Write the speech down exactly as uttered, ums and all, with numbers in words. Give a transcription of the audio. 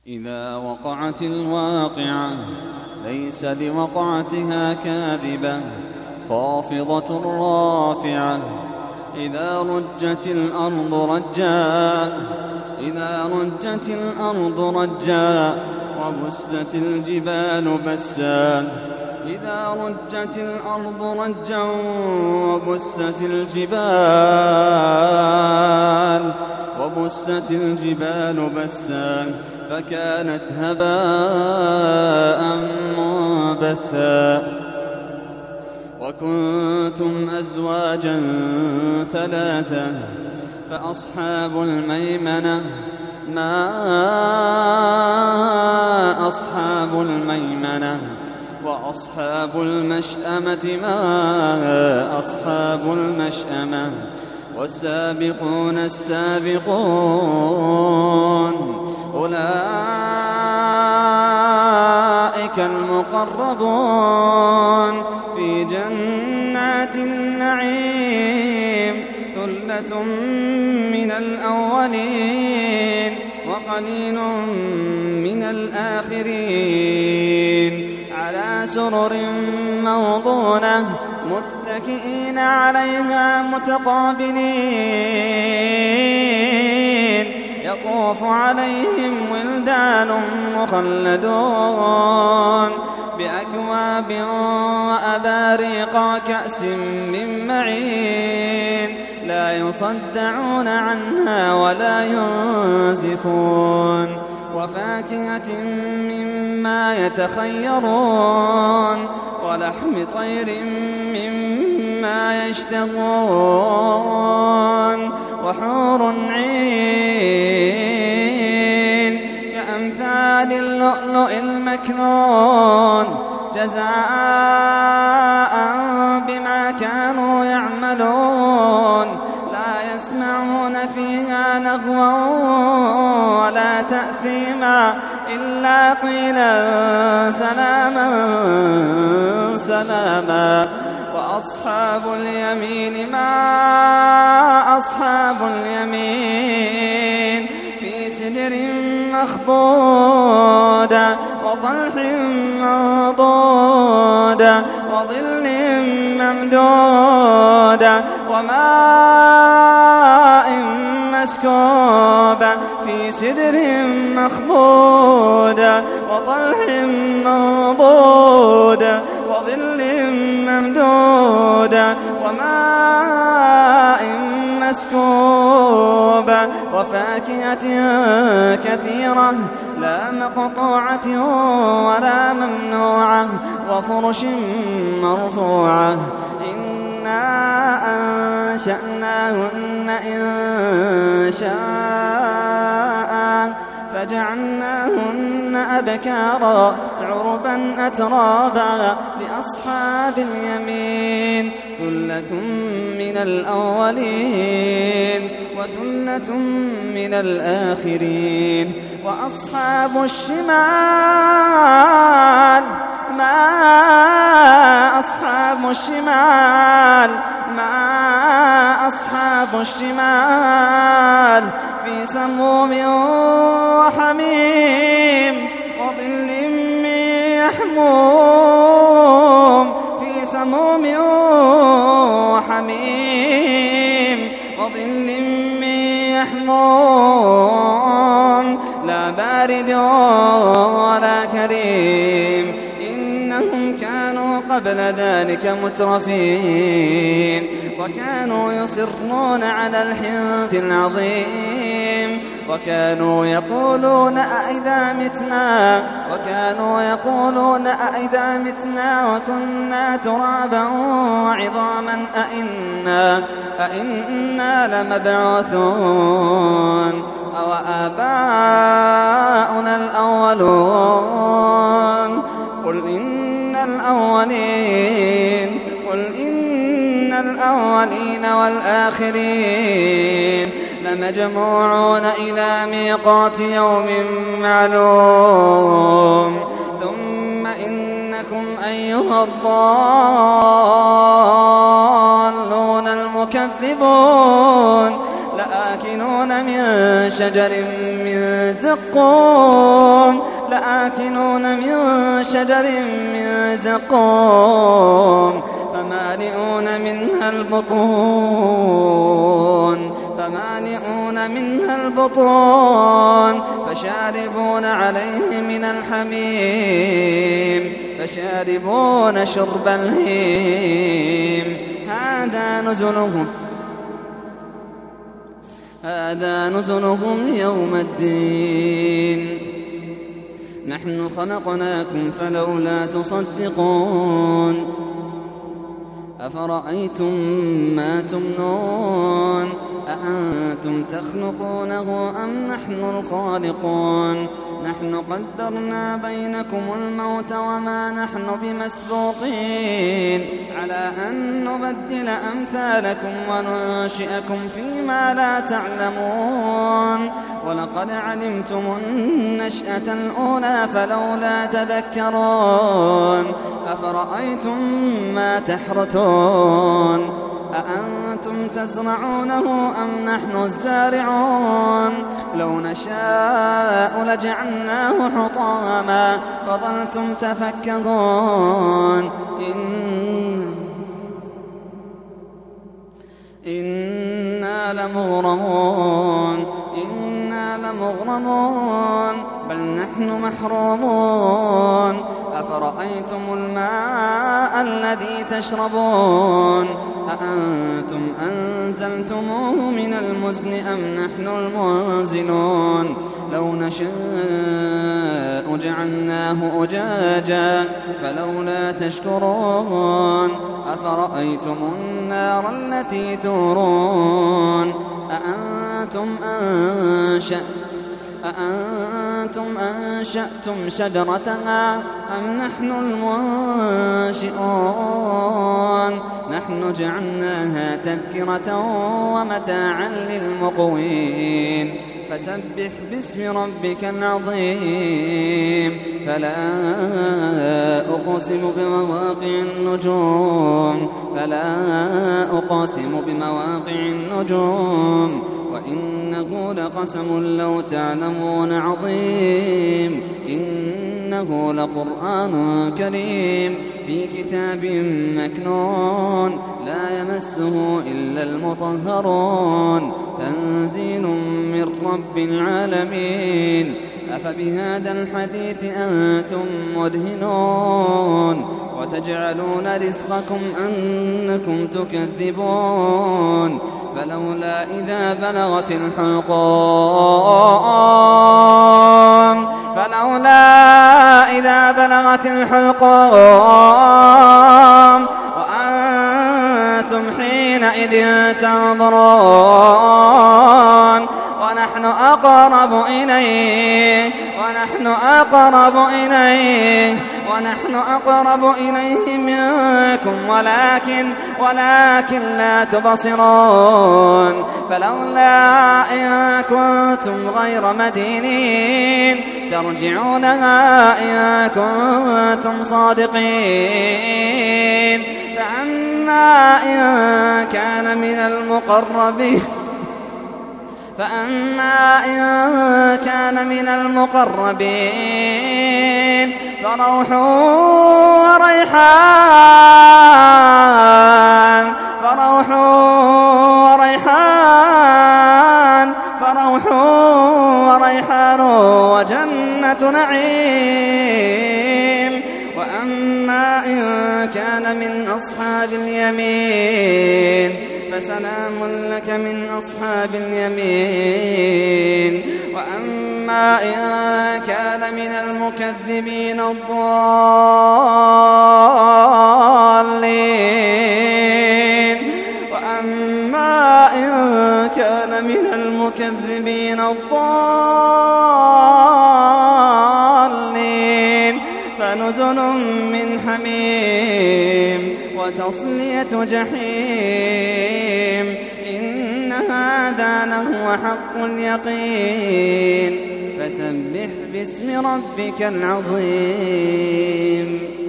إذا وقعت الواقعة ليس لوقعتها كاذبة خافضة رافعة. إذا رجت الأرض رجا إذا رجت الأرض رجا وبست الجبال بسا. إذا رجت الأرض رجا وبست الجبال وبست الجبال بسا فكانت هباء منبثا. وكنتم أزواجا ثلاثة فأصحاب الميمنة ما أصحاب الميمنة وأصحاب المشأمة ما أصحاب المشأمة. والسابقون السابقون أولئك المقربون في جنات النعيم ثلة من الأولين وقليل من الآخرين على سرر موضونة متكئين عليها متقابلين يطوف عليهم ولدان مخلدون بأكواب وأباريق وكأس من معين لا يصدعون عنها ولا ينزفون. وفاكهة مما يتخيرون ولحم طير مما يشتهون وحور عين كأمثال اللؤلؤ المكنون جزاء بما كانوا يعملون. لا يسمعون فيها لغوا ولا تأثيما إلا قيلا سلاما سلاما. وأصحاب اليمين ما أصحاب اليمين في سدر مخضودة وطلح منضودة وظل ممدودة وماء مسكوبة في سدر مخضودة وطلح منضودة وظل ممدودة وماء مسكوبة وفاكهة كثيرة لا مقطوعة ولا ممنوعة وفرش مرفوعة. إنا أنشأناهن إن شاء فجعلناهن أبكارا عربا أترابا لأصحاب اليمين ثلة من الأولين وثلة من الآخرين. وأصحاب الشمال ما أصحاب الشمال ما أصحاب الشمال في سموم وحميم وظل من يحموم في سموم وحميم وظل من يحموم لا بارد ولا كريم. إنهم كانوا قبل ذلك مترفين وكانوا يصرون على الحنث العظيم وكانوا يقولون أئذا متنا وكانوا يقولون أئذا متنا وكنا ترابا وعظاما أئنا أئنا لمبعوثون أو آباؤنا الأولون. قل إن الأولين قل إن الأولين والآخرين لمجموعون إلى ميقات يوم معلوم. ثم إنكم أيها الضالون المكذبون لآكلون من شجر من زقوم يعلمون لآكلون من شجر من زقوم فمالئون منها البطون فمالئون منها البطون فشاربون عليه من الحميم فشاربون شرب الهيم هذا نزلهم هذا نزلهم يوم الدين نحن خلقناكم فلولا تصدقون أفرأيتم ما تمنون أأنتم تخلقونه أم نحن الخالقون نحن قدرنا بينكم الموت وما نحن بمسبوقين على أن نبدل أمثالكم وننشئكم فيما لا تعلمون ولقد علمتم النشأة الأولى فلولا تذكرون أفرأيتم ما تحرثون أأنتم تزرعونه أم نحن الزارعون لو نشاء لجعلناه حطاما فظلتم تفكرون إن إنا لمغرمون إنا لمغرمون بل نحن محرومون أفرأيتم الماء الذي تشربون أأنتم أنزلتموه من المزن أم نحن المنزلون لو نشاء جعلناه أجاجا فلولا تشكرون أفرأيتم النار التي تورون أأنتم أنشأتم أأنتم أنشأتم شجرتها أم نحن المنشئون نحن جعلناها تذكرة ومتاعا للمقوين فسبح باسم ربك العظيم فلا أقسم بمواقع النجوم فلا أقسم بمواقع النجوم وإنه لقسم لو تعلمون عظيم إنه لقرآن كريم في كتاب مكنون لا يمسه إلا المطهرون تنزيل من رب العالمين أفبهذا الحديث أنتم مدهنون وتجعلون رزقكم أنكم تكذبون فلولا إذا بلغت الحلقوم فلولا إذا بلغت الحلقوم وأنتم حينئذ تنظرون ونحن أقرب إليه ونحن أقرب إليه ونحن أقرب إليه منكم ولكن ولكن لا تبصرون فلولا إن كنتم غير مدينين ترجعونها إن كنتم صادقين فأما إن كان من المقربين فأما إن كان من المقربين فروح وريحان فروح وريحان فروح وريحان وجنة نعيم وأما إن كان من أصحاب اليمين فسلام لك من أصحاب اليمين وأما إن كان من المكذبين الضالين وأما إن كان من المكذبين الضالين فنزل من حميم وتصلية جحيم إن هذا لهو حق اليقين فسبح باسم ربك العظيم